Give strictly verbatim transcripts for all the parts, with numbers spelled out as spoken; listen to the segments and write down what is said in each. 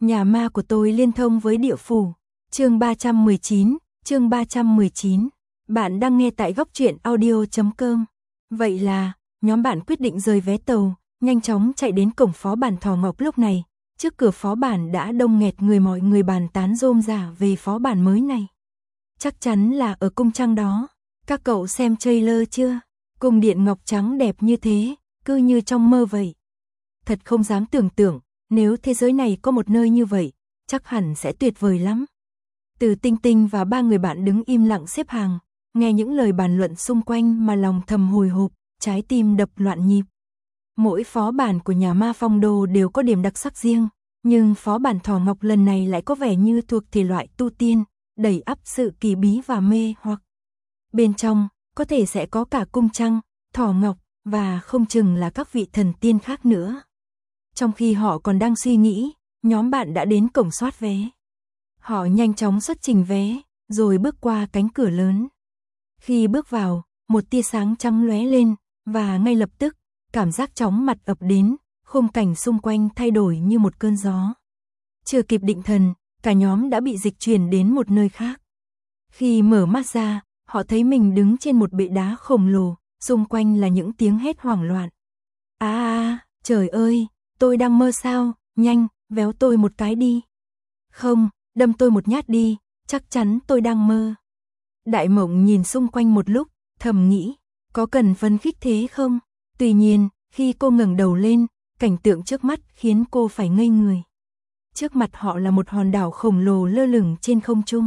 Nhà ma của tôi liên thông với địa phủ. Chương ba trăm mười chín, chương ba trăm mười chín. Bạn đang nghe tại góc truyện audio chấm com. Vậy là, nhóm bạn quyết định rời vé tàu, nhanh chóng chạy đến cổng phó bản Thỏ Ngọc. Lúc này, trước cửa phó bản đã đông nghẹt người, mọi người bàn tán rôm rả về phó bản mới này. Chắc chắn là ở cung trăng đó. Các cậu xem trailer chưa? Cung điện ngọc trắng đẹp như thế, cứ như trong mơ vậy. Thật không dám tưởng tượng, nếu thế giới này có một nơi như vậy, chắc hẳn sẽ tuyệt vời lắm. Từ Tinh Tinh và ba người bạn đứng im lặng xếp hàng, nghe những lời bàn luận xung quanh mà lòng thầm hồi hộp, trái tim đập loạn nhịp. Mỗi phó bản của nhà ma Phong Đô đều có điểm đặc sắc riêng, nhưng phó bản Thỏ Ngọc lần này lại có vẻ như thuộc thể loại tu tiên, đầy ắp sự kỳ bí và mê hoặc. Bên trong, có thể sẽ có cả cung trăng, Thỏ Ngọc, và không chừng là các vị thần tiên khác nữa. Trong khi họ còn đang suy nghĩ, nhóm bạn đã đến cổng soát vé. Họ nhanh chóng xuất trình vé, rồi bước qua cánh cửa lớn. Khi bước vào, một tia sáng trắng lóe lên, và ngay lập tức, cảm giác chóng mặt ập đến, khung cảnh xung quanh thay đổi như một cơn gió. Chưa kịp định thần, cả nhóm đã bị dịch chuyển đến một nơi khác. Khi mở mắt ra, họ thấy mình đứng trên một bệ đá khổng lồ, xung quanh là những tiếng hét hoảng loạn. À, à, trời ơi, tôi đang mơ sao, nhanh, véo tôi một cái đi. Không, đâm tôi một nhát đi, chắc chắn tôi đang mơ. Đại Mộng nhìn xung quanh một lúc, thầm nghĩ, có cần phấn khích thế không? Tuy nhiên, khi cô ngẩng đầu lên, cảnh tượng trước mắt khiến cô phải ngây người. Trước mặt họ là một hòn đảo khổng lồ lơ lửng trên không trung.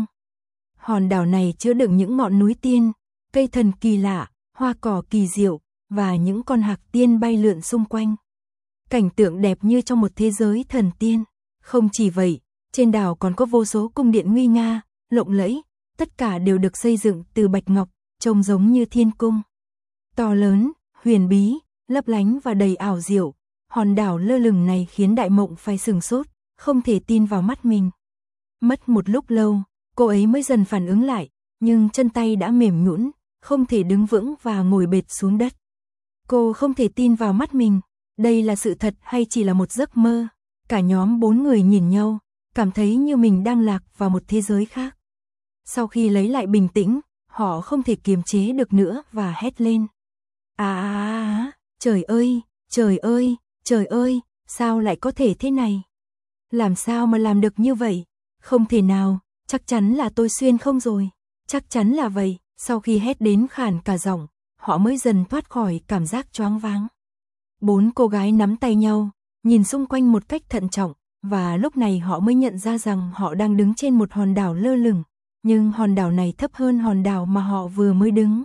Hòn đảo này chứa đựng những ngọn núi tiên, cây thần kỳ lạ, hoa cỏ kỳ diệu, và những con hạc tiên bay lượn xung quanh. Cảnh tượng đẹp như trong một thế giới thần tiên. Không chỉ vậy, trên đảo còn có vô số cung điện nguy nga, lộng lẫy, tất cả đều được xây dựng từ bạch ngọc, trông giống như thiên cung. To lớn, huyền bí, lấp lánh và đầy ảo diệu, hòn đảo lơ lửng này khiến Đại Mộng phải sửng sốt, không thể tin vào mắt mình. Mất một lúc lâu, cô ấy mới dần phản ứng lại, nhưng chân tay đã mềm nhũn, không thể đứng vững và ngồi bệt xuống đất. Cô không thể tin vào mắt mình, đây là sự thật hay chỉ là một giấc mơ? Cả nhóm bốn người nhìn nhau, cảm thấy như mình đang lạc vào một thế giới khác. Sau khi lấy lại bình tĩnh, họ không thể kiềm chế được nữa và hét lên. À, à, à, trời ơi, trời ơi, trời ơi, sao lại có thể thế này? Làm sao mà làm được như vậy? Không thể nào, chắc chắn là tôi xuyên không rồi. Chắc chắn là vậy. Sau khi hét đến khàn cả giọng, họ mới dần thoát khỏi cảm giác choáng váng. Bốn cô gái nắm tay nhau, nhìn xung quanh một cách thận trọng, và lúc này họ mới nhận ra rằng họ đang đứng trên một hòn đảo lơ lửng, nhưng hòn đảo này thấp hơn hòn đảo mà họ vừa mới đứng.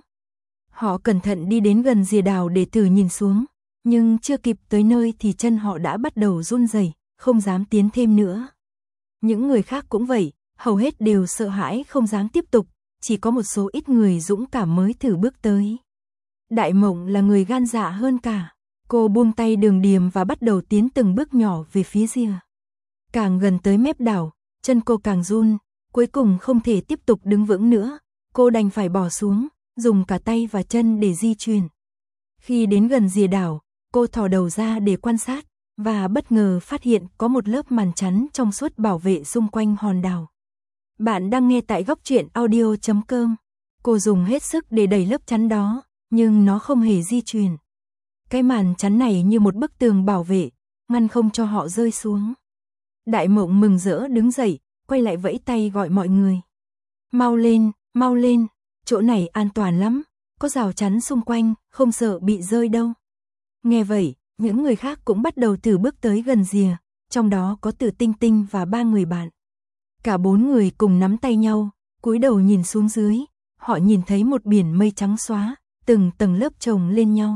Họ cẩn thận đi đến gần rìa đảo để thử nhìn xuống, nhưng chưa kịp tới nơi thì chân họ đã bắt đầu run rẩy, không dám tiến thêm nữa. Những người khác cũng vậy, hầu hết đều sợ hãi không dám tiếp tục, chỉ có một số ít người dũng cảm mới thử bước tới. Đại Mộng là người gan dạ hơn cả, cô buông tay Đường Điềm và bắt đầu tiến từng bước nhỏ về phía rìa. Càng gần tới mép đảo, chân cô càng run, cuối cùng không thể tiếp tục đứng vững nữa, cô đành phải bỏ xuống, dùng cả tay và chân để di chuyển. Khi đến gần rìa đảo, cô thò đầu ra để quan sát, và bất ngờ phát hiện có một lớp màn chắn trong suốt bảo vệ xung quanh hòn đảo. Bạn đang nghe tại góc truyện audio chấm com. Cô dùng hết sức để đẩy lớp chắn đó, nhưng nó không hề di chuyển. Cái màn chắn này như một bức tường bảo vệ, ngăn không cho họ rơi xuống. Đại Mộng mừng rỡ đứng dậy, quay lại vẫy tay gọi mọi người. Mau lên, mau lên, chỗ này an toàn lắm, có rào chắn xung quanh, không sợ bị rơi đâu. Nghe vậy, những người khác cũng bắt đầu thử bước tới gần rìa, trong đó có Từ Tinh Tinh và ba người bạn. Cả bốn người cùng nắm tay nhau, cúi đầu nhìn xuống dưới, họ nhìn thấy một biển mây trắng xóa, từng tầng lớp chồng lên nhau.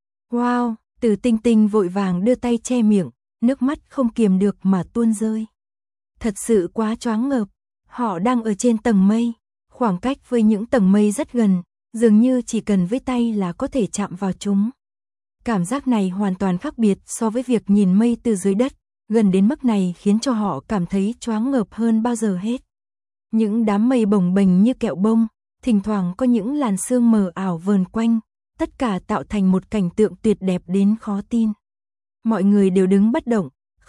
Wow, Từ Tinh Tinh vội vàng đưa tay che miệng, nước mắt không kiềm được mà tuôn rơi. Thật sự quá choáng ngợp, họ đang ở trên tầng mây, khoảng cách với những tầng mây rất gần, dường như chỉ cần với tay là có thể chạm vào chúng. Cảm giác này hoàn toàn khác biệt so với việc nhìn mây từ dưới đất, gần đến mức này khiến cho họ cảm thấy choáng ngợp hơn bao giờ hết. Những đám mây bồng bềnh như kẹo bông, thỉnh thoảng có những làn sương mờ ảo vờn quanh, tất cả tạo thành một cảnh tượng tuyệt đẹp đến khó tin. Mọi người đều đứng bất động,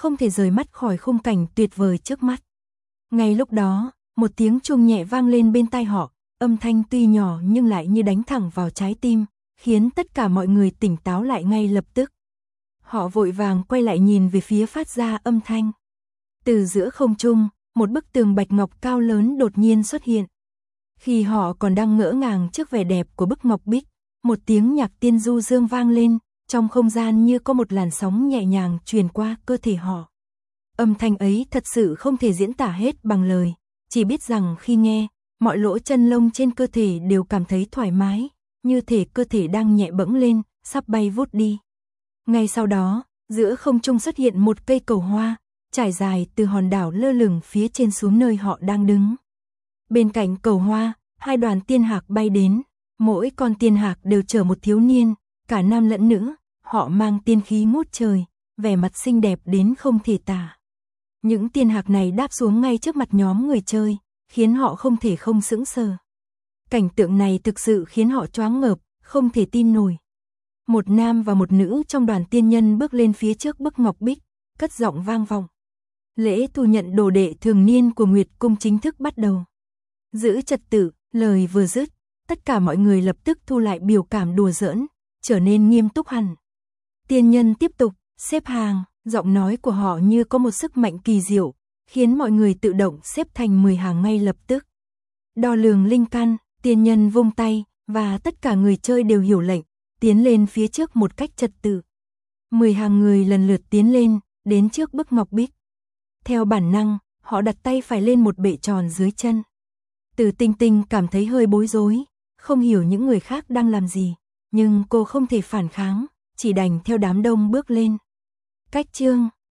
không thể rời mắt khỏi khung cảnh tuyệt vời trước mắt. Ngay lúc đó, một tiếng chuông nhẹ vang lên bên tai họ, âm thanh tuy nhỏ nhưng lại như đánh thẳng vào trái tim, khiến tất cả mọi người tỉnh táo lại ngay lập tức. Họ vội vàng quay lại nhìn về phía phát ra âm thanh. Từ giữa không trung, một bức tường bạch ngọc cao lớn đột nhiên xuất hiện. Khi họ còn đang ngỡ ngàng trước vẻ đẹp của bức ngọc bích, một tiếng nhạc tiên du dương vang lên, trong không gian như có một làn sóng nhẹ nhàng truyền qua cơ thể họ. Âm thanh ấy thật sự không thể diễn tả hết bằng lời, chỉ biết rằng khi nghe, mọi lỗ chân lông trên cơ thể đều cảm thấy thoải mái, như thể cơ thể đang nhẹ bẫng lên, sắp bay vút đi. Ngay sau đó, giữa không trung xuất hiện một cây cầu hoa, trải dài từ hòn đảo lơ lửng phía trên xuống nơi họ đang đứng. Bên cạnh cầu hoa, hai đoàn tiên hạc bay đến, mỗi con tiên hạc đều chở một thiếu niên, cả nam lẫn nữ, họ mang tiên khí ngút trời, vẻ mặt xinh đẹp đến không thể tả. Những tiên hạc này đáp xuống ngay trước mặt nhóm người chơi, khiến họ không thể không sững sờ. Cảnh tượng này thực sự khiến họ choáng ngợp, không thể tin nổi. Một nam và một nữ trong đoàn tiên nhân bước lên phía trước bức ngọc bích, cất giọng vang vọng. Lễ thu nhận đồ đệ thường niên của Nguyệt Cung chính thức bắt đầu. Giữ trật tự, lời vừa dứt, tất cả mọi người lập tức thu lại biểu cảm đùa giỡn, trở nên nghiêm túc hẳn. Tiên nhân tiếp tục, xếp hàng, giọng nói của họ như có một sức mạnh kỳ diệu, khiến mọi người tự động xếp thành mười hàng ngay lập tức. Đo lường linh căn, tiên nhân vung tay, và tất cả người chơi đều hiểu lệnh, tiến lên phía trước một cách trật tự. Mười hàng người lần lượt tiến lên, đến trước bức ngọc bích. Theo bản năng, họ đặt tay phải lên một bệ tròn dưới chân. Từ Tinh Tinh cảm thấy hơi bối rối, không hiểu những người khác đang làm gì, nhưng cô không thể phản kháng, chỉ đành theo đám đông bước lên. Cách chương